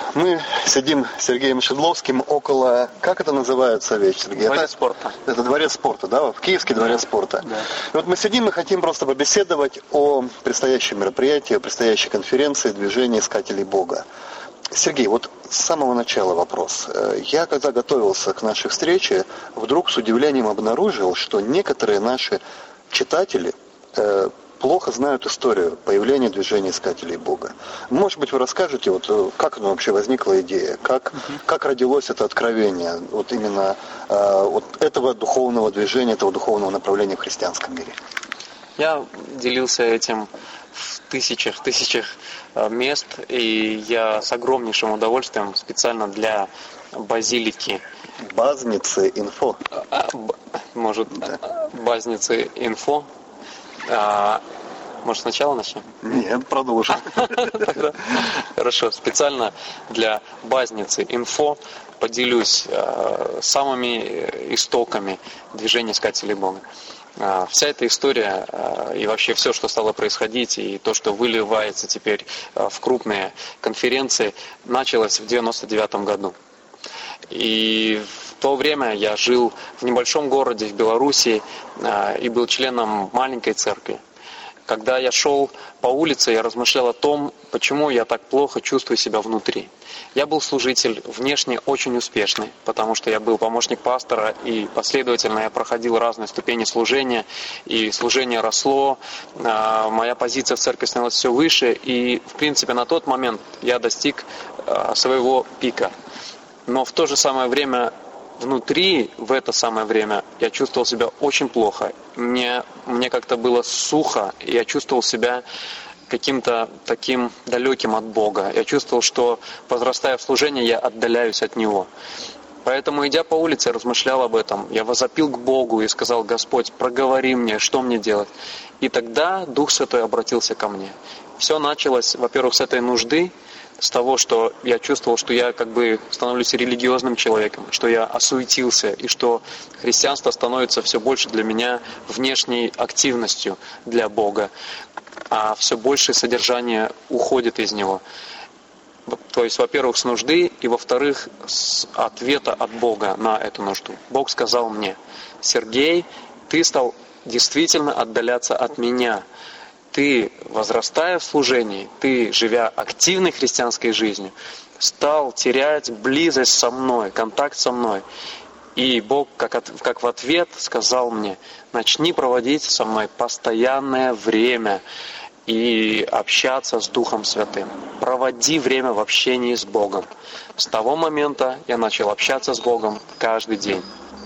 Мы сидим с Сергеем Шедловским около, как это называется вещь, Сергей? Дворец спорта. Это дворец спорта, да? В Киевский дворец спорта. Да. И вот мы сидим и хотим просто побеседовать о предстоящем мероприятии, о предстоящей конференции движения искателей Бога. Сергей, вот с самого начала вопрос. Я, когда готовился к нашей встрече, вдруг с удивлением обнаружил, что некоторые наши читатели плохо знают историю появления движения искателей Бога. Может быть, вы расскажете, вот, как оно вообще возникла идея, как родилось это откровение вот именно вот этого духовного движения, этого духовного направления в христианском мире? Я делился этим в тысячах мест, и я с огромнейшим удовольствием специально для базилики. Базницы инфо. Базницы инфо. Может, сначала начнем? Нет, продолжим. Хорошо. Специально для базницы инфо поделюсь самыми истоками движения искателей Бога. Вся эта история и вообще все, что стало происходить, и то, что выливается теперь в крупные конференции, началось в 1999 году. И в то время я жил в небольшом городе в Белоруссии и был членом маленькой церкви. Когда я шел по улице, я размышлял о том, почему я так плохо чувствую себя внутри. Я был служитель, внешне очень успешный, потому что я был помощник пастора, и последовательно я проходил разные ступени служения, и служение росло, моя позиция в церкви становилась все выше, и, в принципе, на тот момент я достиг своего пика. Но в то же самое время внутри, в это самое время, я чувствовал себя очень плохо. Мне как-то было сухо, и я чувствовал себя каким-то таким далеким от Бога. Я чувствовал, что, возрастая в служении, я отдаляюсь от Него. Поэтому, идя по улице, я размышлял об этом. Я возопил к Богу и сказал: Господь, проговори мне, что мне делать. И тогда Дух Святой обратился ко мне. Все началось, во-первых, с этой нужды, с того, что я чувствовал, что я как бы становлюсь религиозным человеком, что я осуетился, и что христианство становится все больше для меня внешней активностью для Бога, а все большее содержание уходит из него. То есть, во-первых, с нужды, и, во-вторых, с ответа от Бога на эту нужду. Бог сказал мне: Сергей, ты стал действительно отдаляться от меня. Ты, возрастая в служении, ты, живя активной христианской жизнью, стал терять близость со мной, контакт со мной. И Бог, как в ответ, сказал мне: начни проводить со мной постоянное время и общаться с Духом Святым. Проводи время в общении с Богом. С того момента я начал общаться с Богом каждый день.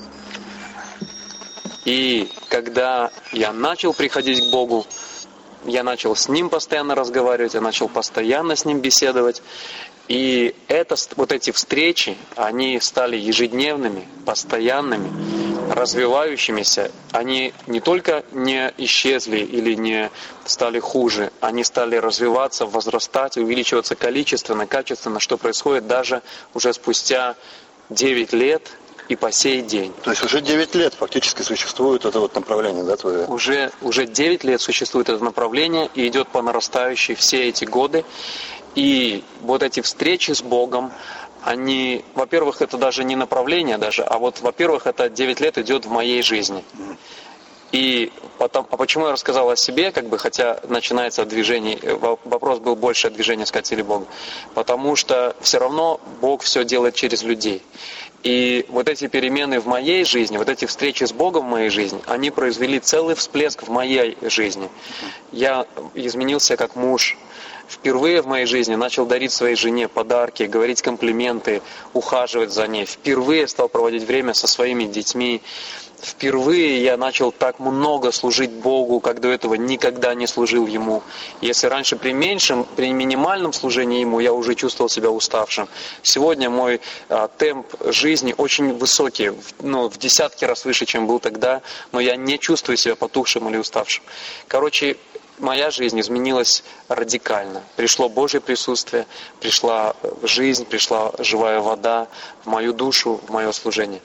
И когда я начал приходить к Богу, я начал с Ним постоянно разговаривать, я начал постоянно с Ним беседовать. И вот эти встречи, они стали ежедневными, постоянными, развивающимися. Они не только не исчезли или не стали хуже, они стали развиваться, возрастать, увеличиваться количественно, качественно, что происходит даже уже спустя 9 лет и по сей день. То есть уже 9 лет фактически существует это вот направление, да, твое? Уже 9 лет существует это направление и идет по нарастающей все эти годы. И вот эти встречи с Богом, они, во-первых, это даже не направление даже, а вот, во-первых, это 9 лет идет в моей жизни. И почему я рассказал о себе, хотя начинается от движения, вопрос был больше от движения искателей Бога, потому что все равно Бог все делает через людей. И вот эти перемены в моей жизни, вот эти встречи с Богом в моей жизни, они произвели целый всплеск в моей жизни. Я изменился как муж. Впервые в моей жизни начал дарить своей жене подарки, говорить комплименты, ухаживать за ней. Впервые стал проводить время со своими детьми. Впервые я начал так много служить Богу, как до этого никогда не служил Ему. Если раньше при минимальном служении Ему я уже чувствовал себя уставшим, сегодня мой темп жизни очень высокий, в десятки раз выше, чем был тогда, но я не чувствую себя потухшим или уставшим. Моя жизнь изменилась радикально. Пришло Божье присутствие, пришла жизнь, пришла живая вода в мою душу, в мое служение.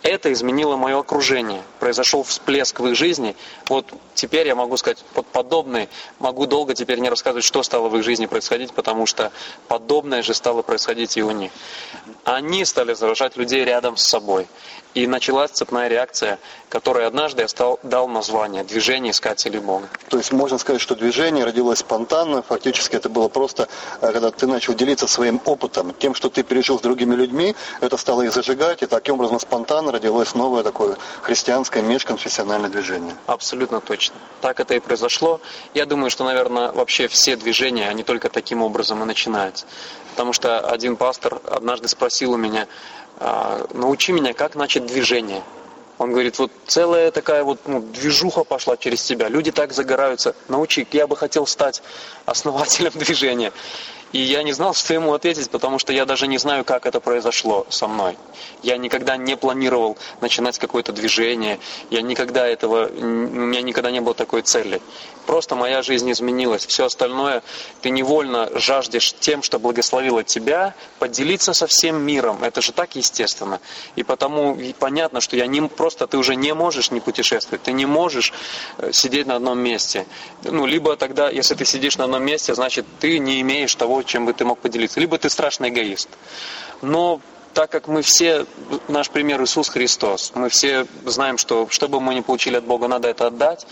это изменило мое окружение. Произошел всплеск в их жизни. Вот теперь я могу сказать, подобное, могу долго теперь не рассказывать, что стало в их жизни происходить, потому что подобное же стало происходить и у них. Они стали заражать людей рядом с собой. И началась цепная реакция, которой однажды я дал название «Движение искателей Бога». То есть можно сказать, что движение родилось спонтанно, фактически это было просто, когда ты начал делиться своим опытом, тем, что ты пережил с другими людьми, это стало их зажигать, и таким образом спонтанно родилось новое такое христианское межконфессиональное движение. Абсолютно точно. Так это и произошло. Я думаю, что, наверное, вообще все движения, они только таким образом и начинаются. Потому что один пастор однажды спросил у меня: научи меня, как начать движение. Он говорит, вот целая такая вот движуха пошла через тебя. Люди так загораются. Научи, я бы хотел стать основателем движения. И я не знал, что ему ответить, потому что я даже не знаю, как это произошло со мной. Я никогда не планировал начинать какое-то движение. У меня никогда не было такой цели. Просто моя жизнь изменилась. Все остальное ты невольно жаждешь тем, что благословило тебя, поделиться со всем миром. Это же так естественно. И потому понятно, что ты уже не можешь не путешествовать. Ты не можешь сидеть на одном месте. Либо тогда, если ты сидишь на одном месте, значит, ты не имеешь того, чем бы ты мог поделиться. Либо ты страшный эгоист. Но так как мы все, наш пример Иисус Христос, мы все знаем, что бы мы ни получили от Бога, надо это отдать.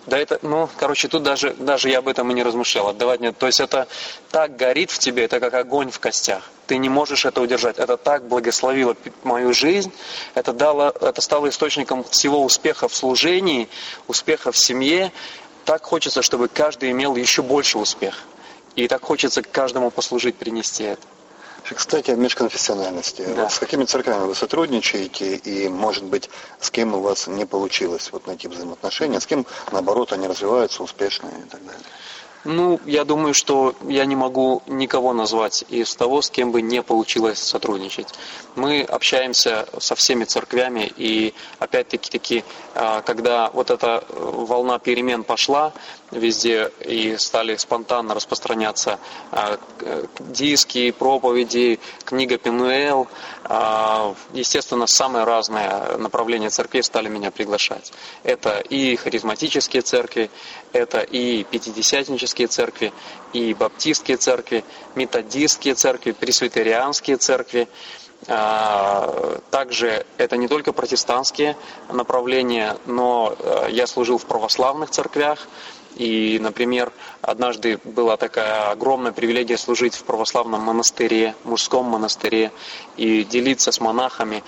Тут даже я об этом и не размышлял. Отдавать нет. То есть это так горит в тебе, это как огонь в костях. Ты не можешь это удержать. Это так благословило мою жизнь. Это стало источником всего успеха в служении, успеха в семье. Так хочется, чтобы каждый имел еще больше успеха. И так хочется каждому послужить, принести это. Кстати, о межконфессиональности. Да. Вот с какими церквями вы сотрудничаете, и, может быть, с кем у вас не получилось найти взаимоотношения, с кем, наоборот, они развиваются успешно и так далее? Я думаю, что я не могу никого назвать из того, с кем бы не получилось сотрудничать. Мы общаемся со всеми церквями, и опять-таки, когда вот эта волна перемен пошла везде, и стали спонтанно распространяться диски, проповеди, книга Пенуэл, естественно, самые разные направления церквей стали меня приглашать. Это и харизматические церкви, это и пятидесятнические церкви, и баптистские церкви, методистские церкви, пресвитерианские церкви. Также это не только протестантские направления, но я служил в православных церквях. И, например, однажды была такая огромная привилегия служить в православном монастыре, мужском монастыре, и делиться с монахами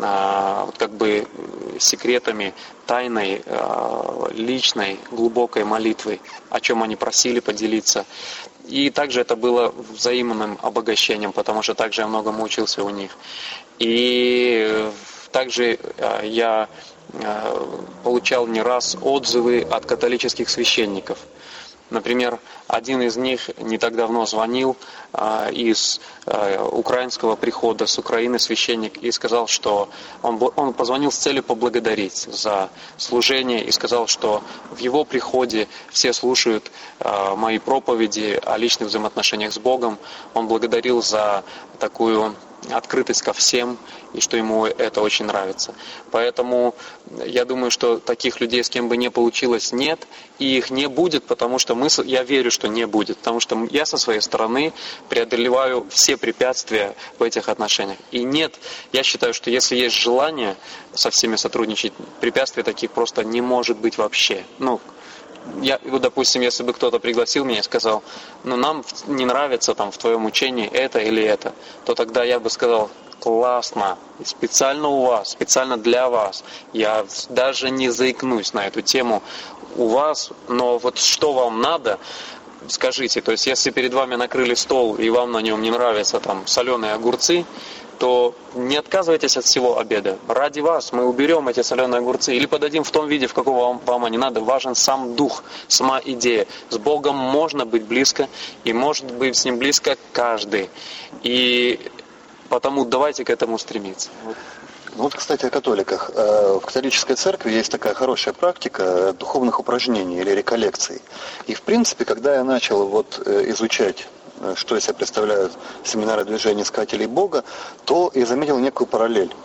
секретами тайной, личной, глубокой молитвы, о чем они просили поделиться. И также это было взаимным обогащением, потому что также я многому учился у них. И также я получал не раз отзывы от католических священников. Например, один из них не так давно звонил из украинского прихода, с Украины священник, и сказал, что он позвонил с целью поблагодарить за служение, и сказал, что в его приходе все слушают мои проповеди о личных взаимоотношениях с Богом. Он благодарил за такую открытость ко всем, и что ему это очень нравится. Поэтому я думаю, что таких людей, с кем бы не получилось, нет, и их не будет, потому что я верю, что не будет, потому что я со своей стороны преодолеваю все препятствия в этих отношениях. И нет, я считаю, что если есть желание со всеми сотрудничать, препятствий таких просто не может быть вообще. Допустим, если бы кто-то пригласил меня и сказал, нам не нравится в твоем учении это или это, то тогда я бы сказал, классно, специально у вас, специально для вас. Я даже не заикнусь на эту тему у вас, но вот что вам надо, скажите. То есть, если перед вами накрыли стол и вам на нем не нравятся соленые огурцы, то не отказывайтесь от всего обеда. Ради вас мы уберем эти соленые огурцы или подадим в том виде, в каком вам они надо. Важен сам дух, сама идея. С Богом можно быть близко, и может быть с Ним близко каждый. И потому давайте к этому стремиться. Кстати, о католиках. В католической церкви есть такая хорошая практика духовных упражнений или реколлекций. И, в принципе, когда я начал изучать, что из себя представляют семинары движения искателей Бога, то я заметил некую параллель.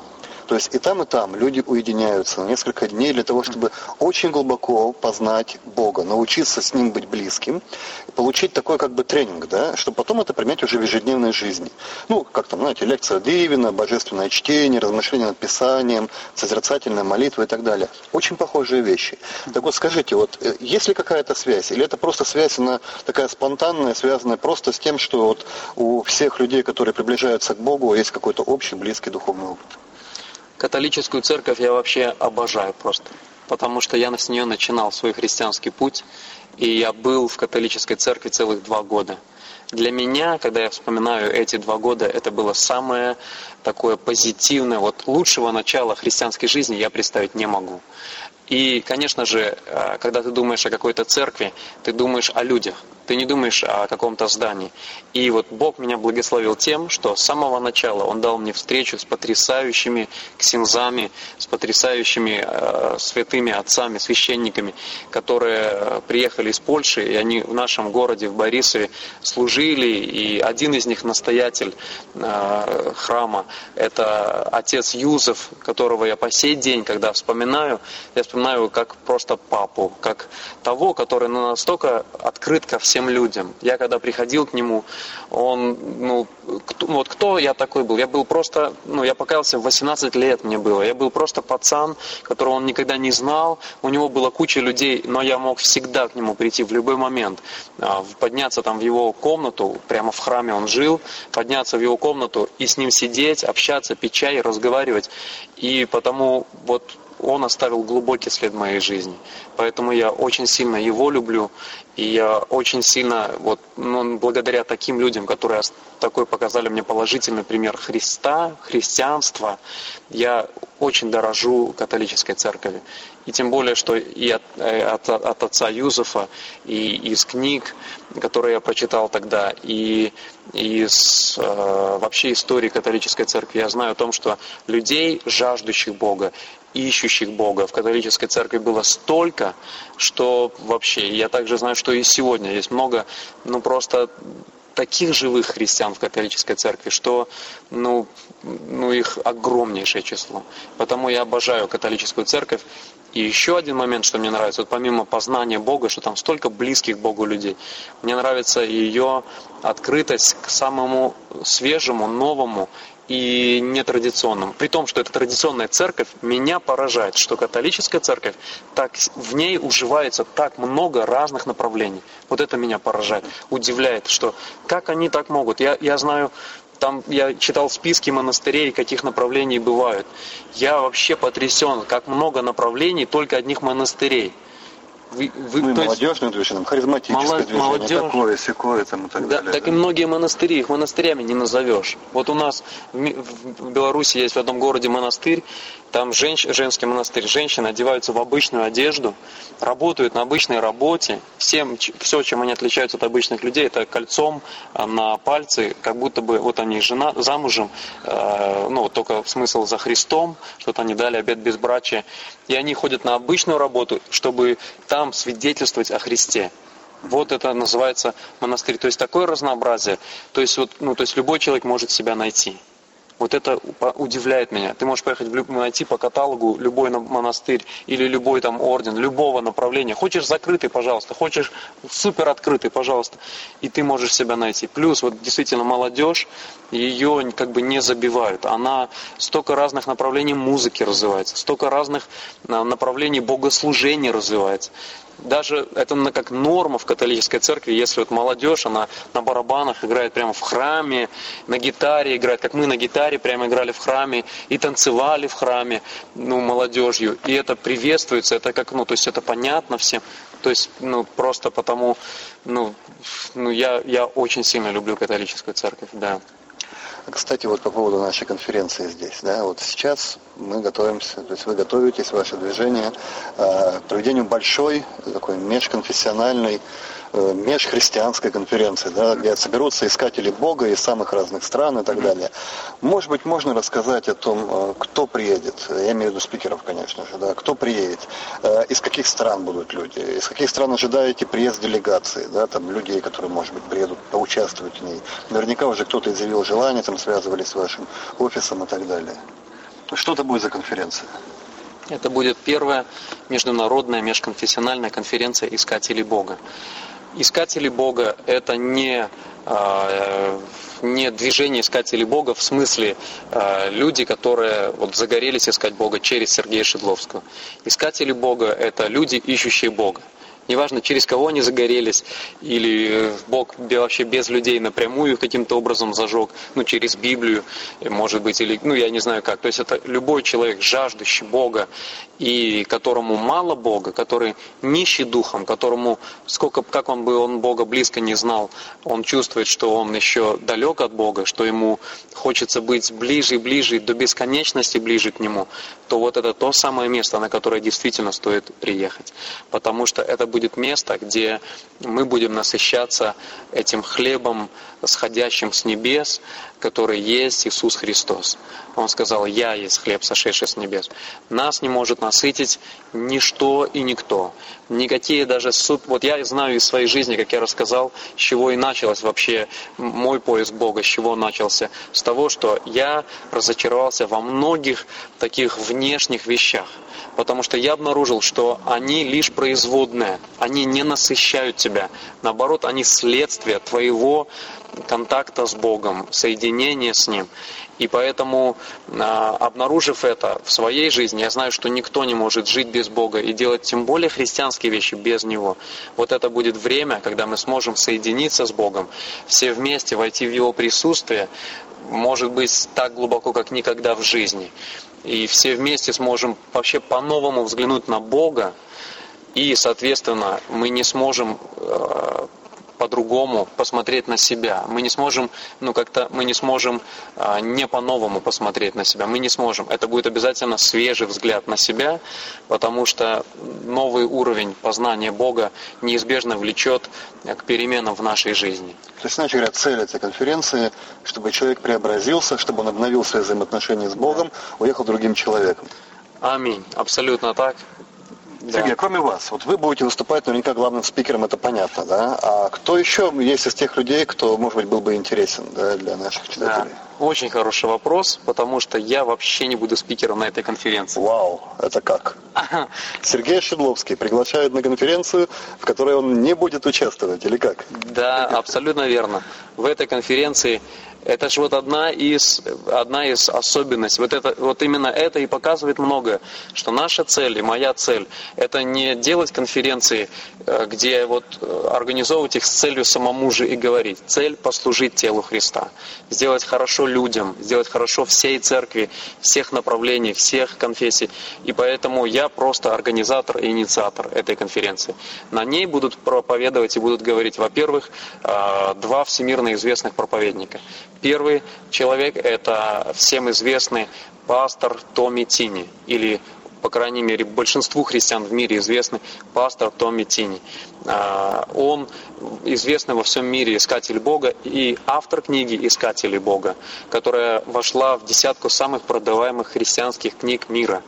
То есть и там люди уединяются на несколько дней для того, чтобы очень глубоко познать Бога, научиться с Ним быть близким, получить такой как бы тренинг, да, чтобы потом это применять уже в ежедневной жизни. Ну, как там, знаете, лекция Дивина, божественное чтение, размышления над Писанием, созерцательная молитва и так далее. Очень похожие вещи. Так вот, скажите, вот есть ли какая-то связь? Или это просто связь, она такая спонтанная, связанная просто с тем, что вот у всех людей, которые приближаются к Богу, есть какой-то общий, близкий духовный опыт? Католическую церковь я вообще обожаю просто, потому что я с нее начинал свой христианский путь, и я был в католической церкви целых 2 года. Для меня, когда я вспоминаю эти 2 года, это было самое такое позитивное, вот лучшего начала христианской жизни я представить не могу. И, конечно же, когда ты думаешь о какой-то церкви, ты думаешь о людях, ты не думаешь о каком-то здании. И вот Бог меня благословил тем, что с самого начала Он дал мне встречу с потрясающими ксензами, с потрясающими святыми отцами, священниками, которые приехали из Польши, и они в нашем городе, в Борисове, служили. И один из них настоятель храма, это отец Юзеф, которого я по сей день, когда вспоминаю, я вспоминаю как просто папу, как того, который настолько открыт ко всем людям. Я когда приходил к нему, он, кто я такой был? Я был просто, я покаялся в 18 лет мне было. Я был просто пацан, которого он никогда не знал. У него была куча людей, но я мог всегда к нему прийти в любой момент. Подняться там в его комнату, прямо в храме он жил, подняться в его комнату и с ним сидеть, общаться, пить чай, разговаривать. И потому вот он оставил глубокий след в моей жизни. Поэтому я очень сильно его люблю. И я очень сильно, благодаря таким людям, которые такой показали мне положительный пример Христа, христианства, я очень дорожу католической церковью. И тем более, что и от отца Юзефа, и из книг, которые я прочитал тогда, и из вообще истории католической церкви, я знаю о том, что людей, жаждущих Бога, ищущих Бога в католической церкви было столько, что вообще, я также знаю, что и сегодня есть много, просто таких живых христиан в католической церкви, что их огромнейшее число. Потому я обожаю католическую церковь. И еще один момент, что мне нравится, помимо познания Бога, что там столько близких Богу людей, мне нравится ее открытость к самому свежему, новому и нетрадиционному. При том, что это традиционная церковь, меня поражает, что католическая церковь, в ней уживается так много разных направлений. Вот это меня поражает, удивляет, что как они так могут. Я знаю, я читал списки монастырей, каких направлений бывают. Я вообще потрясен, как много направлений только одних монастырей. Молодежное движение, харизматическое движение, такое, сякое там и так далее. Так и многие монастыри, их монастырями не назовешь. Вот у нас в Беларуси есть в одном городе монастырь, там женский монастырь, женщины одеваются в обычную одежду, работают на обычной работе, все, чем они отличаются от обычных людей, это кольцом на пальцы, как будто бы вот они замужем, только смысл за Христом, что-то они дали обет безбрачия, и они ходят на обычную работу, чтобы там свидетельствовать о Христе. Вот это называется монастырь. То есть такое разнообразие. То есть любой человек может себя найти. Вот это удивляет меня. Ты можешь поехать найти по каталогу любой монастырь или любой там орден, любого направления. Хочешь закрытый, пожалуйста. Хочешь супер открытый, пожалуйста. И ты можешь себя найти. Плюс действительно молодежь, ее как бы не забивают. Она столько разных направлений музыки развивается, столько разных направлений богослужения развивается. Даже это как норма в католической церкви, если молодежь, она на барабанах играет прямо в храме, на гитаре играет, как мы на гитаре прямо играли в храме и танцевали в храме, молодежью. И это приветствуется, это как, то есть это понятно всем. То есть, просто потому, я очень сильно люблю католическую церковь, да. Кстати, по поводу нашей конференции здесь, да, сейчас мы готовимся, то есть вы готовитесь, ваше движение, к проведению большой, такой межконфессиональной, межхристианской конференции, да, где соберутся искатели Бога из самых разных стран и так далее. Может быть, можно рассказать о том, кто приедет, я имею в виду спикеров, конечно же, да, кто приедет, из каких стран будут люди, из каких стран ожидаете приезд делегации, да, там людей, которые, может быть, приедут поучаствовать в ней. Наверняка уже кто-то изъявил желание, связывались с вашим офисом и так далее. Что это будет за конференция? Это будет первая международная межконфессиональная конференция искателей Бога. Искатели Бога – это не движение искателей Бога в смысле люди, которые вот загорелись искать Бога через Сергея Шедловского. Искатели Бога – это люди, ищущие Бога. Неважно, через кого они загорелись, или Бог вообще без людей напрямую каким-то образом зажег, через Библию, может быть, или, я не знаю как. То есть это любой человек, жаждущий Бога, и которому мало Бога, который нищий духом, которому, как он Бога близко не знал, он чувствует, что он еще далек от Бога, что ему хочется быть ближе и ближе, до бесконечности ближе к Нему, то вот это то самое место, на которое действительно стоит приехать. Потому что это будет место, где мы будем насыщаться этим хлебом, сходящим с небес, который есть Иисус Христос. Он сказал: «Я есть хлеб, сошедший с небес». Нас не может насытить ничто и никто. Никакие даже Вот я знаю из своей жизни, как я рассказал, с чего и началось вообще мой поиск Бога, с чего он начался. С того, что я разочаровался во многих таких внешних вещах. Потому что я обнаружил, что они лишь производные, они не насыщают тебя. Наоборот, они следствие твоего контакта с Богом, соединения с Ним. И поэтому, обнаружив это в своей жизни, я знаю, что никто не может жить без Бога и делать тем более христианские вещи без Него. Вот это будет время, когда мы сможем соединиться с Богом, все вместе войти в Его присутствие, может быть, так глубоко, как никогда в жизни. И все вместе сможем вообще по-новому взглянуть на Бога, и, соответственно, мы не сможем по-другому посмотреть на себя. Мы не сможем, не по-новому посмотреть на себя. Мы не сможем. Это будет обязательно свежий взгляд на себя, потому что новый уровень познания Бога неизбежно влечет к переменам в нашей жизни. То есть, иначе говоря, цель этой конференции, чтобы человек преобразился, чтобы он обновил свои взаимоотношения с Богом, уехал другим человеком. Аминь. Абсолютно так. Сергей, кроме вас, вот вы будете выступать наверняка главным спикером, это понятно, да? А кто еще есть из тех людей, кто, может быть, был бы интересен, да, для наших читателей? Да. Очень хороший вопрос, потому что я вообще не буду спикером на этой конференции. Вау, это как? Сергей Шедловский приглашает на конференцию, в которой он не будет участвовать, или как? Да, абсолютно верно. В этой конференции это же вот одна из особенностей. Вот именно это и показывает многое, что наша цель и моя цель – это не делать конференции, где организовывать их с целью самому же и говорить. Цель – послужить телу Христа, сделать хорошо людям, сделать хорошо всей церкви, всех направлений, всех конфессий. И поэтому я просто организатор и инициатор этой конференции. На ней будут проповедовать и будут говорить, во-первых, два всемирно известных проповедника. Первый человек – это всем известный пастор Томми Тини, или, по крайней мере, большинству христиан в мире известный пастор Томми Тини. Он известный во всем мире искатель Бога и автор книги «Искатели Бога», которая вошла в десятку самых продаваемых христианских книг мира.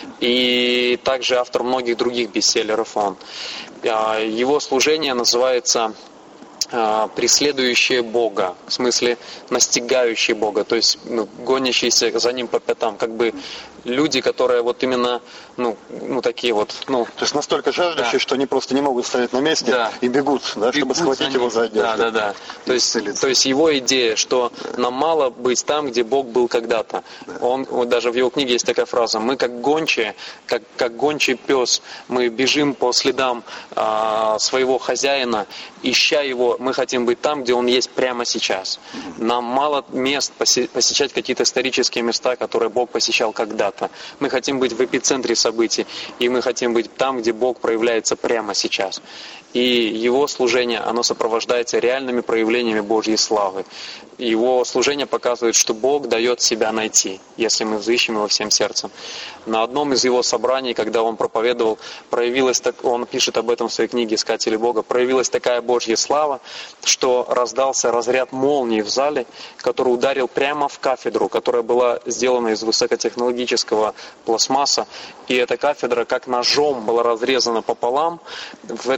И также автор многих других бестселлеров он. Его служение называется преследующие Бога, в смысле настигающие Бога, то есть гонящиеся за Ним по пятам, как бы люди, которые вот именно, такие вот, То есть настолько жаждущие, да, что они просто не могут стоять на месте, да, и бегут, да, чтобы схватить его за одежду. Да. То есть его идея, что нам мало быть там, где Бог был когда-то. Да. Даже в его книге есть такая фраза: мы как гончие, как гончий пес, мы бежим по следам своего хозяина, ища его, мы хотим быть там, где он есть прямо сейчас. Нам мало мест посещать какие-то исторические места, которые Бог посещал когда-то. Мы хотим быть в эпицентре событий, и мы хотим быть там, где Бог проявляется прямо сейчас. И его служение, оно сопровождается реальными проявлениями Божьей славы. Его служение показывает, что Бог дает себя найти, если мы взыщем его всем сердцем. На одном из его собраний, когда он проповедовал, он пишет об этом в своей книге «Искатели Бога», проявилась такая Божья слава, что раздался разряд молнии в зале, который ударил прямо в кафедру, которая была сделана из высокотехнологического пластмасса. И эта кафедра как ножом была разрезана пополам. В это время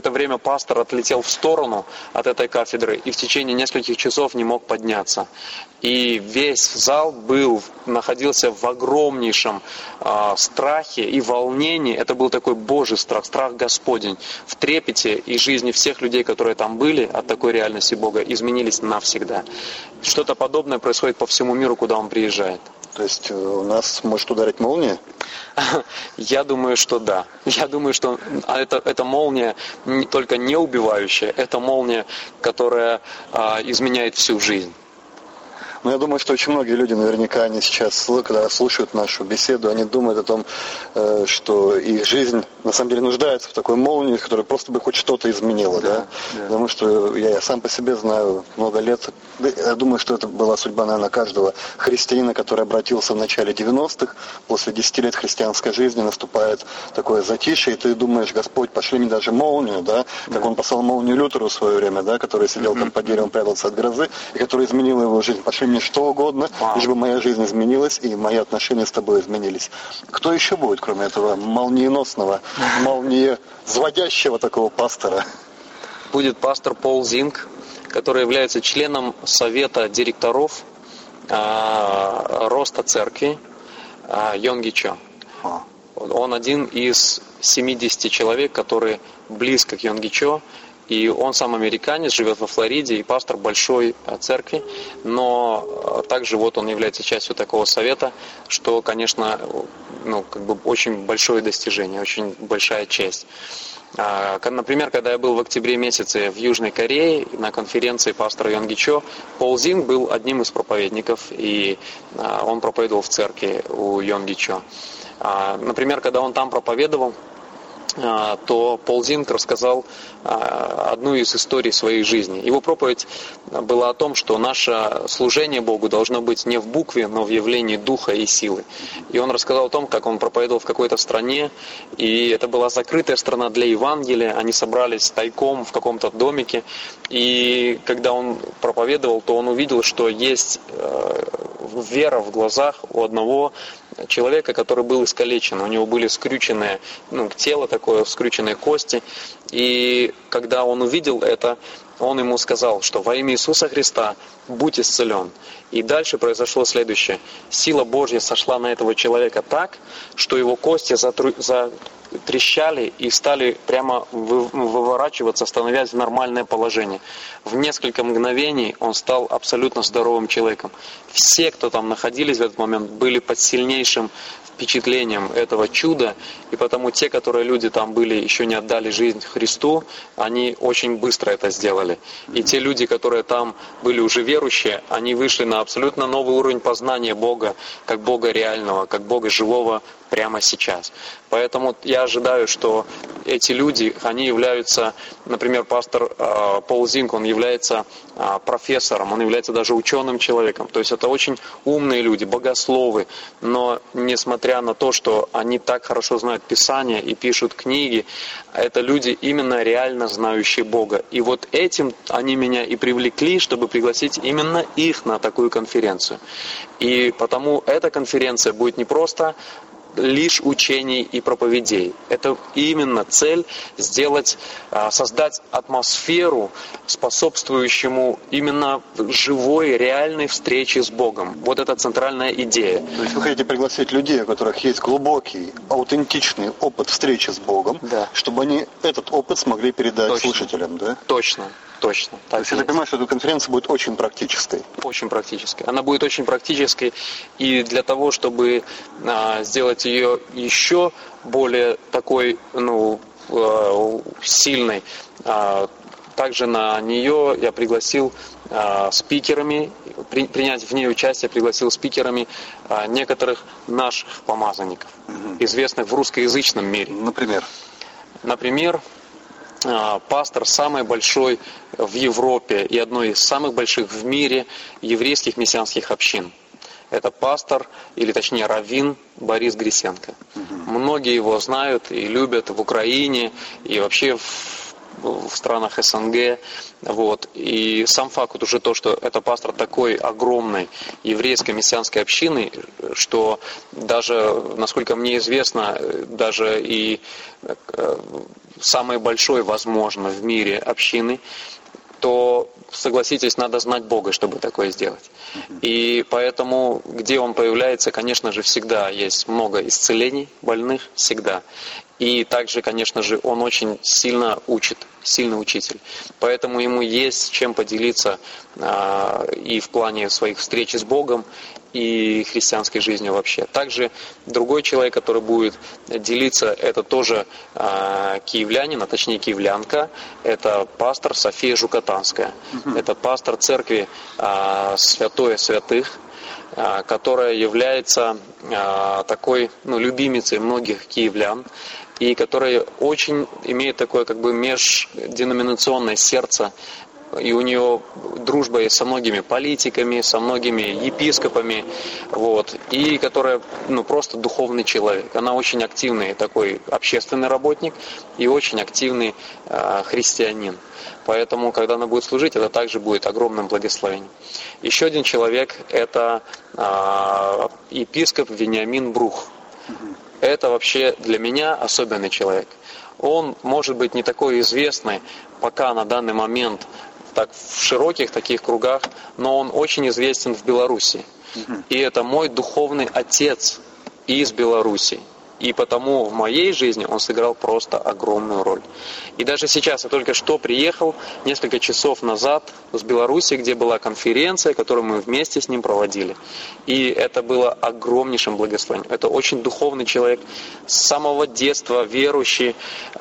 пастор отлетел в сторону от этой кафедры и в течение нескольких часов не мог подняться. И весь зал находился в огромнейшем страхе и волнении. Это был такой Божий страх, страх Господень. В трепете, и жизни всех людей, которые там были от такой реальности Бога, изменились навсегда. Что-то подобное происходит по всему миру, куда он приезжает. То есть у нас может ударить молния? Я думаю, что да. Я думаю, что это молния только не убивающая, это молния, которая изменяет всю жизнь. Но я думаю, что очень многие люди наверняка, они сейчас, когда слушают нашу беседу, они думают о том, что их жизнь на самом деле нуждается в такой молнии, которая просто бы хоть что-то изменила. Да? Потому что я сам по себе знаю много лет. Я думаю, что это была судьба, наверное, каждого христианина, который обратился в начале 90-х. После 10 лет христианской жизни наступает такое затишье, и ты думаешь: Господь, пошли мне даже молнию, да? Как Он послал молнию Лютеру в свое время, да? Который сидел там под деревом, прятался от грозы, и который изменил его жизнь. Пошли мне что угодно, лишь бы моя жизнь изменилась, и мои отношения с тобой изменились. Кто еще будет, кроме этого молниеносного, молниезводящего такого пастора? Будет пастор Пол Зинг, который является членом совета директоров роста церкви Йонги Чо. Он один из 70 человек, которые близко к Йонги Чо. И он сам американец, живет во Флориде и пастор большой церкви, но также вот он является частью такого совета, что, конечно, очень большое достижение, очень большая честь. Например, когда я был в октябре месяце в Южной Корее на конференции пастора Йонги Чо, Пол Зинг был одним из проповедников, и он проповедовал в церкви у Йонги Чо. Например, когда он там проповедовал, то Пол Зинг рассказал одну из историй своей жизни. Его проповедь была о том, что наше служение Богу должно быть не в букве, но в явлении духа и силы. И он рассказал о том, как он проповедовал в какой-то стране, и это была закрытая страна для Евангелия. Они собрались тайком в каком-то домике, и когда он проповедовал, то он увидел, что есть вера в глазах у одного человека, который был искалечен. У него были скрюченные, тело такое, скрюченные кости. И когда он увидел это, он ему сказал, что во имя Иисуса Христа будь исцелен. И дальше произошло следующее. Сила Божья сошла на этого человека так, что его кости трещали и стали прямо выворачиваться, становясь в нормальное положение. В несколько мгновений он стал абсолютно здоровым человеком. Все, кто там находились в этот момент, были под сильнейшим впечатлением этого чуда, и потому те, которые люди там были, еще не отдали жизнь Христу, они очень быстро это сделали. И те люди, которые там были уже верующие, они вышли на абсолютно новый уровень познания Бога, как Бога реального, как Бога живого прямо сейчас. Поэтому я ожидаю, что эти люди, они являются, например, пастор Пол Зинг, он является профессором, он является даже ученым человеком. То есть это очень умные люди, богословы, но несмотря на то, что они так хорошо знают Писание и пишут книги, это люди именно реально знающие Бога. И вот этим они меня и привлекли, чтобы пригласить именно их на такую конференцию. И потому эта конференция будет не просто лишь учений и проповедей. Это именно цель создать атмосферу, способствующему именно живой, реальной встрече с Богом. Вот это центральная идея. То есть вы хотите пригласить людей, у которых есть глубокий, аутентичный опыт встречи с Богом, да, чтобы они этот опыт смогли передать слушателям, да? Точно. То есть я понимаю, что эта конференция будет очень практической. Очень практической. Она будет очень практической, и для того, чтобы сделать ее еще более такой, сильной, также на нее я пригласил спикерами, принять в ней участие, пригласил спикерами некоторых наших помазанников, известных в русскоязычном мире. Например, пастор самый большой в Европе и одной из самых больших в мире еврейских мессианских общин. Это пастор, или точнее раввин Борис Грисенко. Многие его знают и любят в Украине и вообще в странах СНГ. Вот. И сам факт уже то, что это пастор такой огромной еврейской мессианской общины, что даже, насколько мне известно, даже и самой большой, возможно, в мире общины, то, согласитесь, надо знать Бога, чтобы такое сделать. И поэтому, где он появляется, конечно же, всегда есть много исцелений больных, всегда. И также, конечно же, он очень сильно учит, сильный учитель. Поэтому ему есть чем поделиться и в плане своих встреч с Богом, и христианской жизнью вообще. Также другой человек, который будет делиться, это тоже киевлянин, а точнее киевлянка, это пастор София Жукотанская. Это пастор церкви Святое Святых, которая является такой любимицей многих киевлян, и которая очень имеет такое межденоминационное сердце. И у нее дружба есть со многими политиками, со многими епископами, и которая просто духовный человек. Она очень активный такой общественный работник и очень активный христианин. Поэтому, когда она будет служить, это также будет огромным благословением. Еще один человек – это епископ Вениамин Брух. Это вообще для меня особенный человек. Он может быть не такой известный пока на данный момент так в широких таких кругах, но он очень известен в Беларуси. И это мой духовный отец из Беларуси. И потому в моей жизни он сыграл просто огромную роль. И даже сейчас я только что приехал несколько часов назад с Беларуси, где была конференция, которую мы вместе с ним проводили. И это было огромнейшим благословением. Это очень духовный человек, с самого детства верующий,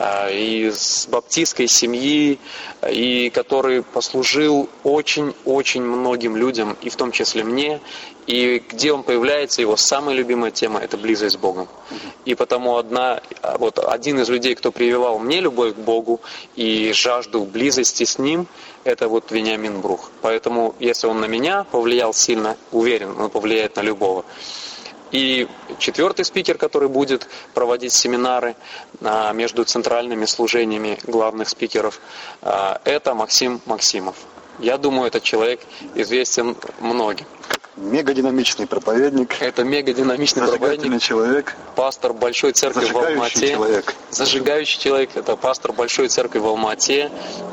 из баптистской семьи, и который послужил очень-очень многим людям, и в том числе мне. И где он появляется, его самая любимая тема – это близость с Богом. И потому один из людей, кто прививал мне любовь к Богу и жажду близости с Ним, это Вениамин Брух. Поэтому, если он на меня повлиял сильно, уверен, он повлияет на любого. И четвертый спикер, который будет проводить семинары между центральными служениями главных спикеров, это Максим Максимов. Я думаю, этот человек известен многим. Мегадинамичный проповедник. Это мегадинамичный проповедник. Человек. Пастор Большой Церкви в Алма-Ате. Зажигающий человек. Это пастор Большой Церкви в Алма-Ате.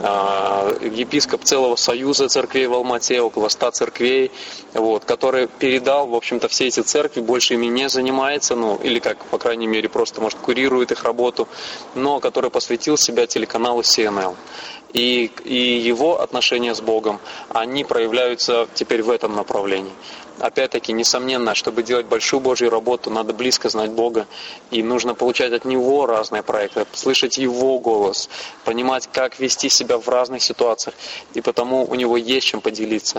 Епископ целого союза церквей в Алма-Ате, около 100 церквей. Который передал, в общем-то, все эти церкви. Больше ими не занимается. Или как, по крайней мере, просто, может, курирует их работу. Но который посвятил себя телеканалу CNN. И его отношения с Богом, они проявляются теперь в этом направлении. Опять-таки, несомненно, чтобы делать большую Божью работу, надо близко знать Бога, и нужно получать от Него разные проекты, слышать Его голос, понимать, как вести себя в разных ситуациях, и потому у него есть чем поделиться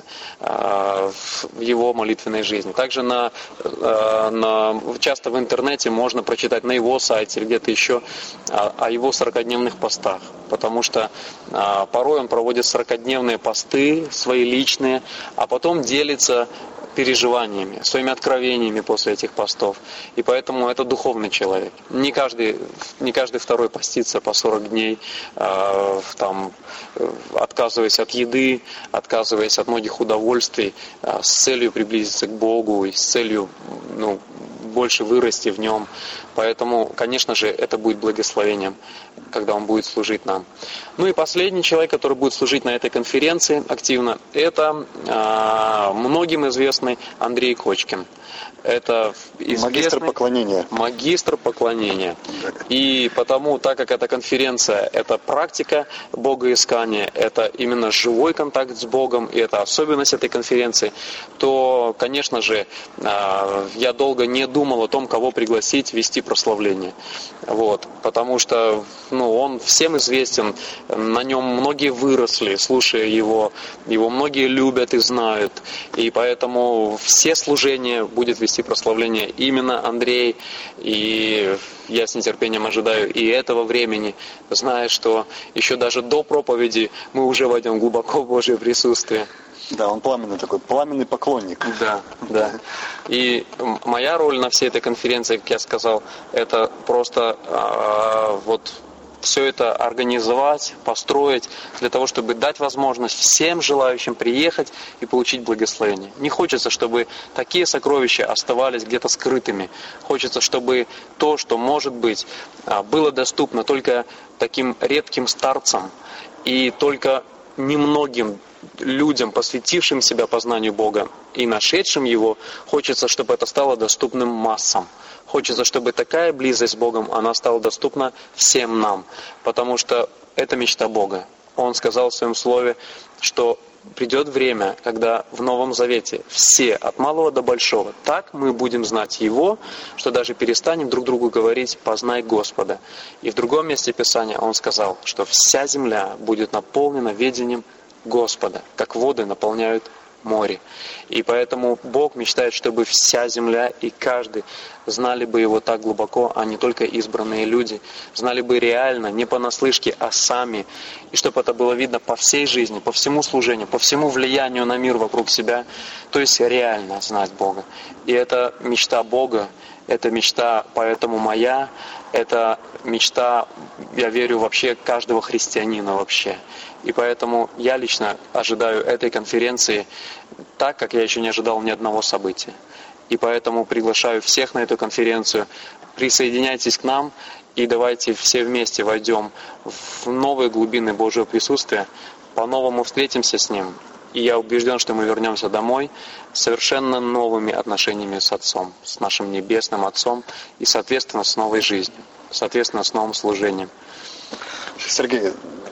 в его молитвенной жизни. Также часто в интернете можно прочитать на его сайте или где-то еще о его 40-дневных постах, потому что порой он проводит 40-дневные посты, свои личные, а потом делится переживаниями, своими откровениями после этих постов. И поэтому это духовный человек. Не каждый второй постится по 40 дней, отказываясь от еды, отказываясь от многих удовольствий, с целью приблизиться к Богу и с целью больше вырасти в Нем. Поэтому, конечно же, это будет благословением, когда он будет служить нам. И последний человек, который будет служить на этой конференции активно, это многим известный Андрей Кочкин. Это магистр поклонения. Магистр поклонения. И потому, так как эта конференция, это практика богоискания, это именно живой контакт с Богом, и это особенность этой конференции, то, конечно же, я долго не думал о том, кого пригласить вести прославление. Потому что он всем известен, на нем многие выросли, слушая его многие любят и знают. И поэтому все служения будет вести прославление именно Андрей. И я с нетерпением ожидаю и этого времени, зная, что еще даже до проповеди мы уже войдем глубоко в Божье присутствие. Да, он пламенный поклонник. Да. И моя роль на всей этой конференции, как я сказал, это просто все это организовать, построить, для того, чтобы дать возможность всем желающим приехать и получить благословение. Не хочется, чтобы такие сокровища оставались где-то скрытыми. Хочется, чтобы то, что может быть, было доступно только таким редким старцам и только немногим людям, посвятившим себя познанию Бога и нашедшим Его. Хочется, чтобы это стало доступным массам. Хочется, чтобы такая близость с Богом, она стала доступна всем нам. Потому что это мечта Бога. Он сказал в Своем Слове, что придет время, когда в Новом Завете все, от малого до большого, так мы будем знать Его, что даже перестанем друг другу говорить «познай Господа». И в другом месте Писания Он сказал, что вся земля будет наполнена ведением Господа, как воды наполняют море. И поэтому Бог мечтает, чтобы вся земля и каждый знали бы Его так глубоко, а не только избранные люди. Знали бы реально, не понаслышке, а сами. И чтобы это было видно по всей жизни, по всему служению, по всему влиянию на мир вокруг себя. То есть реально знать Бога. И это мечта Бога, это мечта поэтому моя, это мечта, я верю, вообще каждого христианина вообще. И поэтому я лично ожидаю этой конференции так, как я еще не ожидал ни одного события. И поэтому приглашаю всех на эту конференцию. Присоединяйтесь к нам и давайте все вместе войдем в новые глубины Божьего присутствия, по-новому встретимся с Ним. И я убежден, что мы вернемся домой с совершенно новыми отношениями с Отцом, с нашим Небесным Отцом и, соответственно, с новой жизнью, соответственно, с новым служением. Сергей,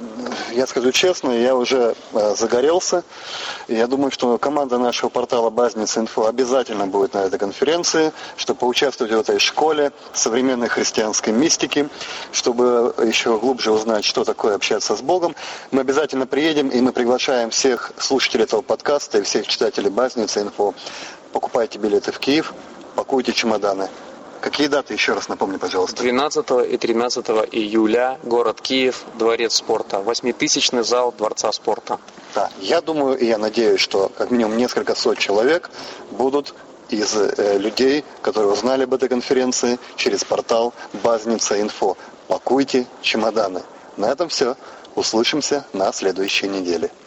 я скажу честно, я уже загорелся. И я думаю, что команда нашего портала Базница.Инфо обязательно будет на этой конференции, чтобы поучаствовать в этой школе современной христианской мистики, чтобы еще глубже узнать, что такое общаться с Богом. Мы обязательно приедем, и мы приглашаем всех слушателей этого подкаста и всех читателей Базница.Инфо. Покупайте билеты в Киев, пакуйте чемоданы. Какие даты, еще раз напомни, пожалуйста. 12 и 13 июля, город Киев, дворец спорта, 8000-й зал Дворца спорта. Да, я думаю и я надеюсь, что как минимум несколько сот человек будут из людей, которые узнали об этой конференции через портал Базница.Инфо. Пакуйте чемоданы. На этом все. Услышимся на следующей неделе.